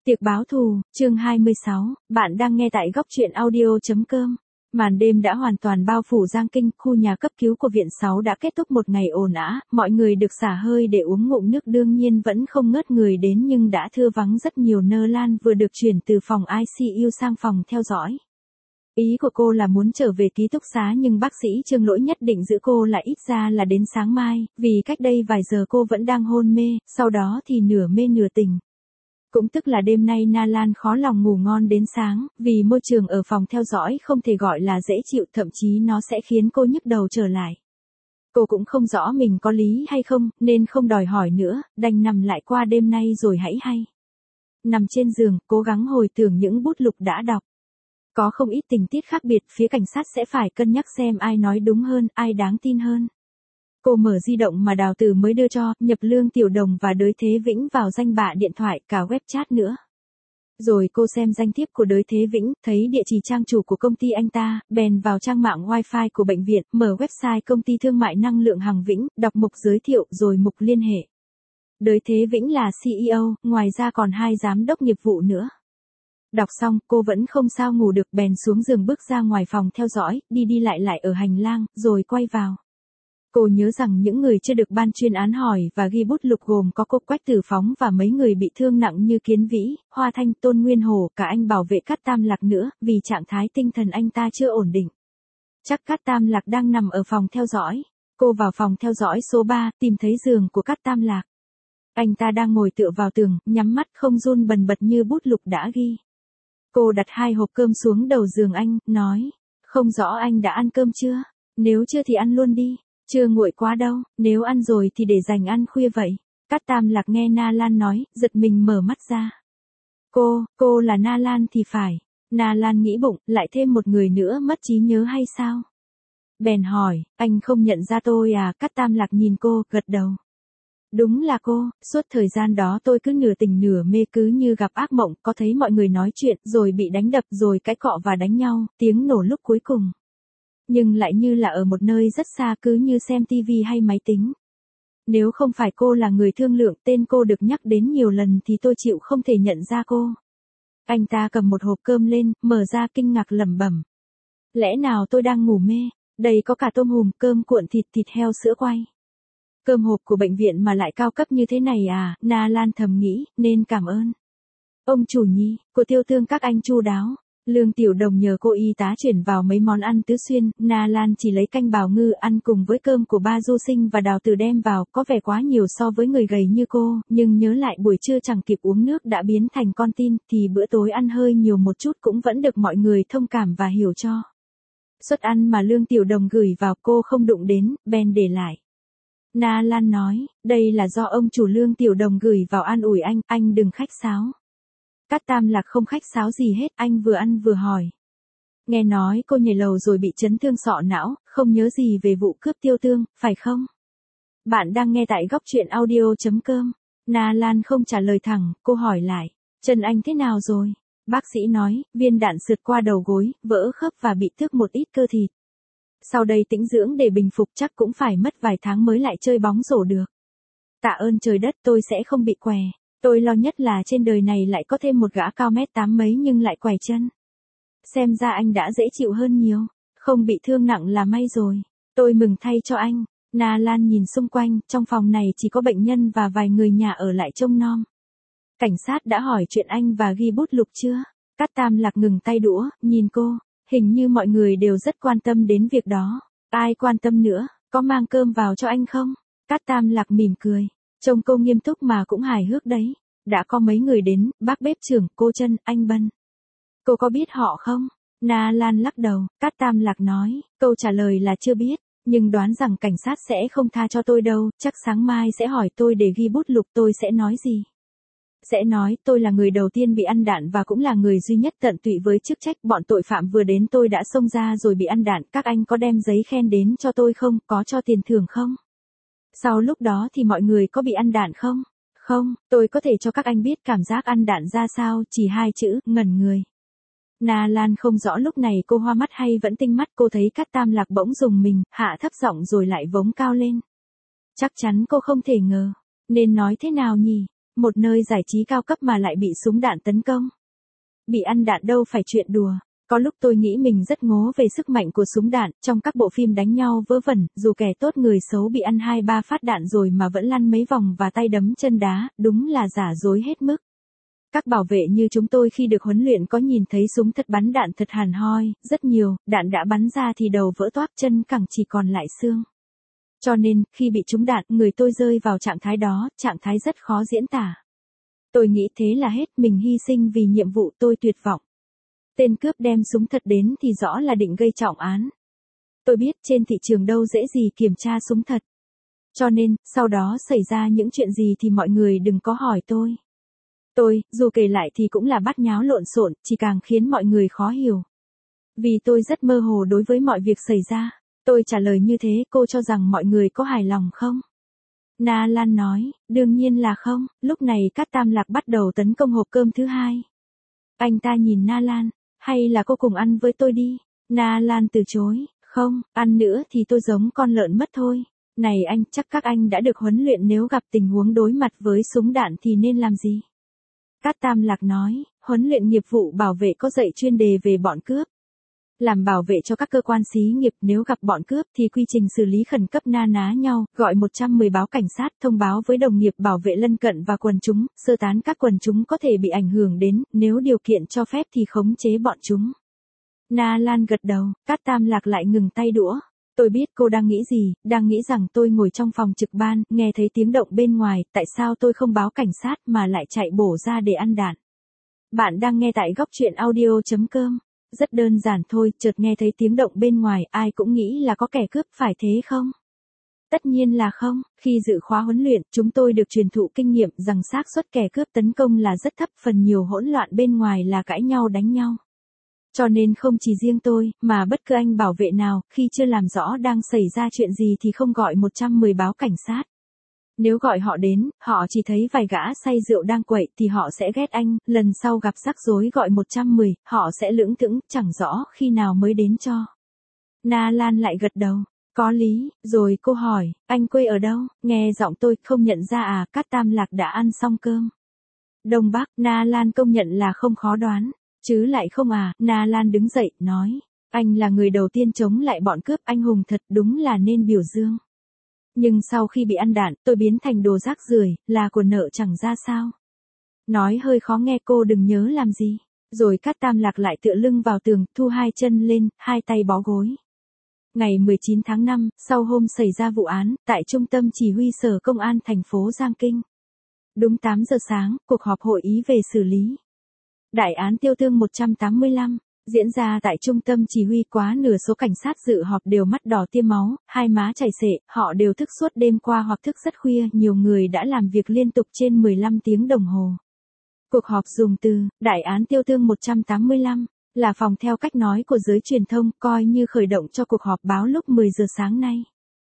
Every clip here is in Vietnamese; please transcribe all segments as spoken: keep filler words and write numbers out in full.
Tiệc báo thù, chương hai mươi sáu, bạn đang nghe tại góc truyện audio.com. Màn đêm đã hoàn toàn bao phủ Giang Kinh, khu nhà cấp cứu của viện sáu đã kết thúc một ngày ồn ào, mọi người được xả hơi để uống ngụm nước đương nhiên vẫn không ngớt người đến nhưng đã thưa vắng rất nhiều. Nơ Lan vừa được chuyển từ phòng i xê u sang phòng theo dõi. Ý của cô là muốn trở về ký túc xá nhưng bác sĩ Trương Lỗi nhất định giữ cô lại ít ra là đến sáng mai, vì cách đây vài giờ cô vẫn đang hôn mê, sau đó thì nửa mê nửa tỉnh. Cũng tức là đêm nay Na Lan khó lòng ngủ ngon đến sáng, vì môi trường ở phòng theo dõi không thể gọi là dễ chịu, thậm chí nó sẽ khiến cô nhức đầu trở lại. Cô cũng không rõ mình có lý hay không, nên không đòi hỏi nữa, đành nằm lại qua đêm nay rồi hãy hay. Nằm trên giường, cố gắng hồi tưởng những bút lục đã đọc. Có không ít tình tiết khác biệt, phía cảnh sát sẽ phải cân nhắc xem ai nói đúng hơn, ai đáng tin hơn. Cô mở di động mà Đào Tử mới đưa cho, nhập Lương Tiểu Đồng và Đới Thế Vĩnh vào danh bạ điện thoại, cả web chat nữa. Rồi cô xem danh thiếp của Đới Thế Vĩnh, thấy địa chỉ trang chủ của công ty anh ta, bèn vào trang mạng wifi của bệnh viện, mở website công ty thương mại năng lượng Hằng Vĩnh, đọc mục giới thiệu rồi mục liên hệ. Đới Thế Vĩnh là xê e ô, ngoài ra còn hai giám đốc nghiệp vụ nữa. Đọc xong, cô vẫn không sao ngủ được, bèn xuống giường bước ra ngoài phòng theo dõi, đi đi lại lại ở hành lang, rồi quay vào. Cô nhớ rằng những người chưa được ban chuyên án hỏi và ghi bút lục gồm có cô Quách Tử Phóng và mấy người bị thương nặng như Kiến Vĩ, Hoa Thanh, Tôn Nguyên Hổ, cả anh bảo vệ Cát Tam Lạc nữa, vì trạng thái tinh thần anh ta chưa ổn định. Chắc Cát Tam Lạc đang nằm ở phòng theo dõi. Cô vào phòng theo dõi số ba, tìm thấy giường của Cát Tam Lạc. Anh ta đang ngồi tựa vào tường, nhắm mắt không run bần bật như bút lục đã ghi. Cô đặt hai hộp cơm xuống đầu giường anh, nói, không rõ anh đã ăn cơm chưa? Nếu chưa thì ăn luôn đi. Chưa nguội quá đâu, nếu ăn rồi thì để dành ăn khuya vậy. Cát Tam Lạc nghe Na Lan nói, giật mình mở mắt ra. Cô, cô là Na Lan thì phải. Na Lan nghĩ bụng, lại thêm một người nữa mất trí nhớ hay sao? Bèn hỏi, anh không nhận ra tôi à? Cát Tam Lạc nhìn cô, gật đầu. Đúng là cô, suốt thời gian đó tôi cứ nửa tỉnh nửa mê, cứ như gặp ác mộng, có thấy mọi người nói chuyện, rồi bị đánh đập, rồi cãi cọ và đánh nhau, tiếng nổ lúc cuối cùng. Nhưng lại như là ở một nơi rất xa, cứ như xem tivi hay máy tính. Nếu không phải cô là người thương lượng, tên cô được nhắc đến nhiều lần thì tôi chịu không thể nhận ra cô. Anh ta cầm một hộp cơm lên, mở ra kinh ngạc lẩm bẩm. Lẽ nào tôi đang ngủ mê? Đây có cả tôm hùm, cơm cuộn thịt, thịt heo, sữa quay. Cơm hộp của bệnh viện mà lại cao cấp như thế này à? Na Lan thầm nghĩ, nên cảm ơn ông chủ nhi, của Tiêu Tương các anh chu đáo. Lương Tiểu Đồng nhờ cô y tá chuyển vào mấy món ăn tứ xuyên, Na Lan chỉ lấy canh bào ngư ăn cùng với cơm của ba Du Sinh và Đào Tử đem vào, có vẻ quá nhiều so với người gầy như cô, nhưng nhớ lại buổi trưa chẳng kịp uống nước đã biến thành con tin, thì bữa tối ăn hơi nhiều một chút cũng vẫn được mọi người thông cảm và hiểu cho. Suất ăn mà Lương Tiểu Đồng gửi vào cô không đụng đến, bèn để lại. Na Lan nói, đây là do ông chủ Lương Tiểu Đồng gửi vào an ủi anh, anh đừng khách sáo. Cát Tam Lạc không khách sáo gì hết, anh vừa ăn vừa hỏi. Nghe nói cô nhảy lầu rồi bị chấn thương sọ não, không nhớ gì về vụ cướp Tiêu Tương, phải không? Bạn đang nghe tại góc truyện audio.com. Na Lan không trả lời thẳng, cô hỏi lại, chân anh thế nào rồi? Bác sĩ nói, viên đạn sượt qua đầu gối, vỡ khớp và bị tước một ít cơ thịt. Sau đây tĩnh dưỡng để bình phục, chắc cũng phải mất vài tháng mới lại chơi bóng rổ được. Tạ ơn trời đất, tôi sẽ không bị què. Tôi lo nhất là trên đời này lại có thêm một gã cao mét tám mấy nhưng lại quẩy chân. Xem ra anh đã dễ chịu hơn nhiều, không bị thương nặng là may rồi. Tôi mừng thay cho anh. Na Lan nhìn xung quanh, trong phòng này chỉ có bệnh nhân và vài người nhà ở lại trông nom. Cảnh sát đã hỏi chuyện anh và ghi bút lục chưa? Cát Tam Lạc ngừng tay đũa, nhìn cô, hình như mọi người đều rất quan tâm đến việc đó. Ai quan tâm nữa, có mang cơm vào cho anh không? Cát Tam Lạc mỉm cười. Trông cô nghiêm túc mà cũng hài hước đấy. Đã có mấy người đến, bác bếp trưởng, cô Trân, anh Bân. Cô có biết họ không? Na Lan lắc đầu, Cát Tam Lạc nói, câu trả lời là chưa biết, nhưng đoán rằng cảnh sát sẽ không tha cho tôi đâu, chắc sáng mai sẽ hỏi tôi để ghi bút lục, tôi sẽ nói gì? Sẽ nói tôi là người đầu tiên bị ăn đạn và cũng là người duy nhất tận tụy với chức trách, bọn tội phạm vừa đến tôi đã xông ra rồi bị ăn đạn, các anh có đem giấy khen đến cho tôi không, có cho tiền thưởng không? Sau lúc đó thì mọi người có bị ăn đạn không? Không, tôi có thể cho các anh biết cảm giác ăn đạn ra sao, chỉ hai chữ, ngẩn người. Na Lan không rõ lúc này cô hoa mắt hay vẫn tinh mắt, cô thấy Cát Tam Lạc bỗng rùng mình, hạ thấp giọng rồi lại vống cao lên. Chắc chắn cô không thể ngờ. Nên nói thế nào nhỉ? Một nơi giải trí cao cấp mà lại bị súng đạn tấn công. Bị ăn đạn đâu phải chuyện đùa. Có lúc tôi nghĩ mình rất ngố về sức mạnh của súng đạn, trong các bộ phim đánh nhau vớ vẩn, dù kẻ tốt người xấu bị ăn hai ba phát đạn rồi mà vẫn lăn mấy vòng và tay đấm chân đá, đúng là giả dối hết mức. Các bảo vệ như chúng tôi khi được huấn luyện có nhìn thấy súng thật bắn đạn thật hàn hoi, rất nhiều, đạn đã bắn ra thì đầu vỡ toác, chân cẳng chỉ còn lại xương. Cho nên, khi bị trúng đạn, người tôi rơi vào trạng thái đó, trạng thái rất khó diễn tả. Tôi nghĩ thế là hết, mình hy sinh vì nhiệm vụ, tôi tuyệt vọng. Tên cướp đem súng thật đến thì rõ là định gây trọng án. Tôi biết trên thị trường đâu dễ gì kiểm tra súng thật. Cho nên, sau đó xảy ra những chuyện gì thì mọi người đừng có hỏi tôi. Tôi, dù kể lại thì cũng là bát nháo lộn xộn, chỉ càng khiến mọi người khó hiểu. Vì tôi rất mơ hồ đối với mọi việc xảy ra. Tôi trả lời như thế, cô cho rằng mọi người có hài lòng không? Na Lan nói, đương nhiên là không. Lúc này Cát Tam Lạc bắt đầu tấn công hộp cơm thứ hai. Anh ta nhìn Na Lan, hay là cô cùng ăn với tôi đi? Na Lan từ chối, không, ăn nữa thì tôi giống con lợn mất thôi. Này anh, chắc các anh đã được huấn luyện nếu gặp tình huống đối mặt với súng đạn thì nên làm gì? Cát Tam Lạc nói, huấn luyện nghiệp vụ bảo vệ có dạy chuyên đề về bọn cướp. Làm bảo vệ cho các cơ quan xí nghiệp, nếu gặp bọn cướp thì quy trình xử lý khẩn cấp na ná nhau, gọi một trăm mười báo cảnh sát, thông báo với đồng nghiệp bảo vệ lân cận và quần chúng, sơ tán các quần chúng có thể bị ảnh hưởng đến, nếu điều kiện cho phép thì khống chế bọn chúng. Na Lan gật đầu, Cát Tam Lạc lại ngừng tay đũa. Tôi biết cô đang nghĩ gì, đang nghĩ rằng tôi ngồi trong phòng trực ban, nghe thấy tiếng động bên ngoài, tại sao tôi không báo cảnh sát mà lại chạy bổ ra để ăn đạn. Bạn đang nghe tại góc truyện audio chấm com. Rất đơn giản thôi, chợt nghe thấy tiếng động bên ngoài, ai cũng nghĩ là có kẻ cướp, phải thế không? Tất nhiên là không, khi dự khóa huấn luyện, chúng tôi được truyền thụ kinh nghiệm rằng xác suất kẻ cướp tấn công là rất thấp, phần nhiều hỗn loạn bên ngoài là cãi nhau đánh nhau. Cho nên không chỉ riêng tôi, mà bất cứ anh bảo vệ nào, khi chưa làm rõ đang xảy ra chuyện gì thì không gọi một trăm mười báo cảnh sát. Nếu gọi họ đến, họ chỉ thấy vài gã say rượu đang quậy thì họ sẽ ghét anh, lần sau gặp rắc rối gọi một trăm mười, họ sẽ lững thững, chẳng rõ khi nào mới đến cho. Na Lan lại gật đầu, có lý, rồi cô hỏi, anh quê ở đâu, nghe giọng tôi không nhận ra à, Cát Tam Lạc đã ăn xong cơm. Đông Bắc, Na Lan công nhận là không khó đoán, chứ lại không à, Na Lan đứng dậy, nói, anh là người đầu tiên chống lại bọn cướp, anh hùng thật, đúng là nên biểu dương. Nhưng sau khi bị ăn đạn, tôi biến thành đồ rác rưởi, là của nợ chẳng ra sao. Nói hơi khó nghe, cô đừng nhớ làm gì. Rồi Cát Tam Lạc lại tựa lưng vào tường, thu hai chân lên, hai tay bó gối. Ngày mười chín tháng năm, sau hôm xảy ra vụ án, tại trung tâm chỉ huy sở công an thành phố Giang Kinh. Đúng tám giờ sáng, cuộc họp hội ý về xử lý đại án Tiêu Tương một trăm tám mươi lăm. Diễn ra tại trung tâm chỉ huy, quá nửa số cảnh sát dự họp đều mắt đỏ tiêm máu, hai má chảy xệ, họ đều thức suốt đêm qua hoặc thức rất khuya, nhiều người đã làm việc liên tục trên mười lăm tiếng đồng hồ. Cuộc họp dùng từ, đại án Tiêu Tương một trăm tám mươi lăm, là phòng theo cách nói của giới truyền thông, coi như khởi động cho cuộc họp báo lúc mười giờ sáng nay.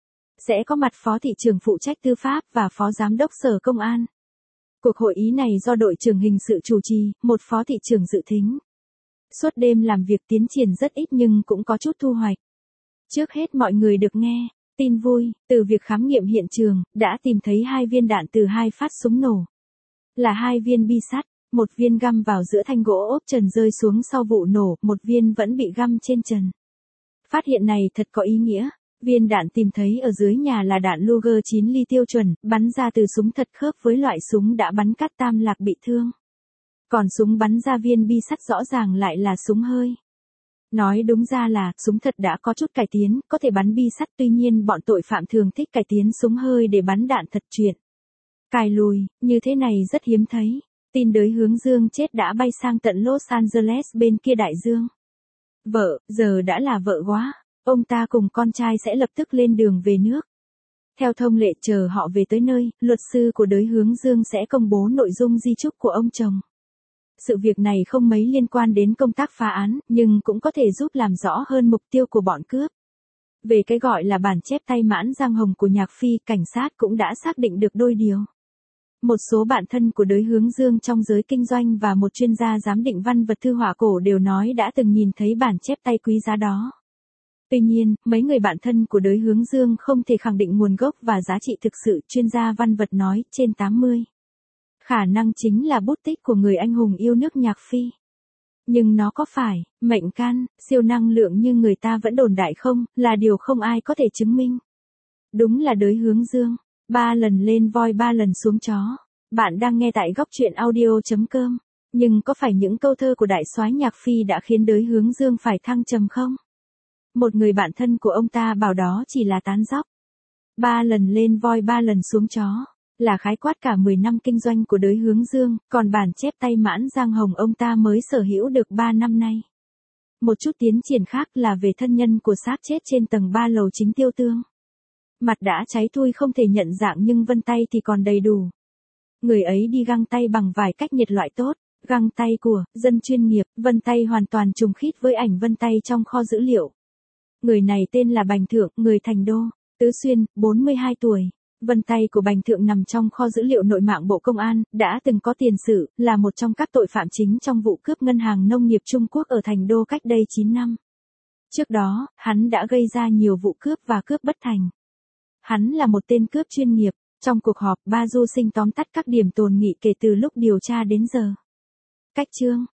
Sẽ có mặt Phó Thị trưởng phụ trách tư pháp và Phó Giám đốc Sở Công an. Cuộc hội ý này do đội trưởng hình sự chủ trì, một Phó Thị trưởng dự thính. Suốt đêm làm việc tiến triển rất ít nhưng cũng có chút thu hoạch. Trước hết mọi người được nghe tin vui, từ việc khám nghiệm hiện trường, đã tìm thấy hai viên đạn từ hai phát súng nổ. Là hai viên bi sắt, một viên găm vào giữa thanh gỗ ốp trần rơi xuống sau vụ nổ, một viên vẫn bị găm trên trần. Phát hiện này thật có ý nghĩa. Viên đạn tìm thấy ở dưới nhà là đạn Luger chín ly tiêu chuẩn, bắn ra từ súng thật khớp với loại súng đã bắn Cát Tam Lạc bị thương. Còn súng bắn ra viên bi sắt rõ ràng lại là súng hơi. Nói đúng ra là, súng thật đã có chút cải tiến, có thể bắn bi sắt, tuy nhiên bọn tội phạm thường thích cải tiến súng hơi để bắn đạn thật chuyện. Cài lùi, như thế này rất hiếm thấy. Tin đới Hướng Dương chết đã bay sang tận Los Angeles bên kia đại dương. Vợ, giờ đã là vợ quá. Ông ta cùng con trai sẽ lập tức lên đường về nước. Theo thông lệ, chờ họ về tới nơi, luật sư của đới Hướng Dương sẽ công bố nội dung di chúc của ông chồng. Sự việc này không mấy liên quan đến công tác phá án, nhưng cũng có thể giúp làm rõ hơn mục tiêu của bọn cướp. Về cái gọi là bản chép tay Mãn Giang Hồng của Nhạc Phi, cảnh sát cũng đã xác định được đôi điều. Một số bạn thân của đới Hướng Dương trong giới kinh doanh và một chuyên gia giám định văn vật thư họa cổ đều nói đã từng nhìn thấy bản chép tay quý giá đó. Tuy nhiên, mấy người bạn thân của đới Hướng Dương không thể khẳng định nguồn gốc và giá trị thực sự, chuyên gia văn vật nói, trên tám mươi Khả năng chính là bút tích của người anh hùng yêu nước Nhạc Phi. Nhưng nó có phải, mệnh can, siêu năng lượng như người ta vẫn đồn đại không, là điều không ai có thể chứng minh. Đúng là đới hướng dương, ba lần lên voi ba lần xuống chó. Bạn đang nghe tại góc truyện audio.com. Nhưng có phải những câu thơ của đại soái Nhạc Phi đã khiến đới hướng dương phải thăng trầm không? Một người bạn thân của ông ta bảo đó chỉ là tán dóc. Ba lần lên voi ba lần xuống chó, là khái quát cả mười năm kinh doanh của đới hướng dương, còn bản chép tay Mãn Giang Hồng ông ta mới sở hữu được ba năm nay. Một chút tiến triển khác là về thân nhân của xác chết trên tầng ba lầu chính Tiêu Tương. Mặt đã cháy thui không thể nhận dạng nhưng vân tay thì còn đầy đủ. Người ấy đi găng tay bằng vài cách nhiệt loại tốt, găng tay của dân chuyên nghiệp, vân tay hoàn toàn trùng khít với ảnh vân tay trong kho dữ liệu. Người này tên là Bành Thượng, người Thành Đô, Tứ Xuyên, bốn mươi hai tuổi. Vân tay của Bành Thượng nằm trong kho dữ liệu nội mạng Bộ Công an, đã từng có tiền sử, là một trong các tội phạm chính trong vụ cướp ngân hàng nông nghiệp Trung Quốc ở Thành Đô cách đây chín năm. Trước đó, hắn đã gây ra nhiều vụ cướp và cướp bất thành. Hắn là một tên cướp chuyên nghiệp. Trong cuộc họp, Ba Du Sinh tóm tắt các điểm tồn nghị kể từ lúc điều tra đến giờ. Cách chương,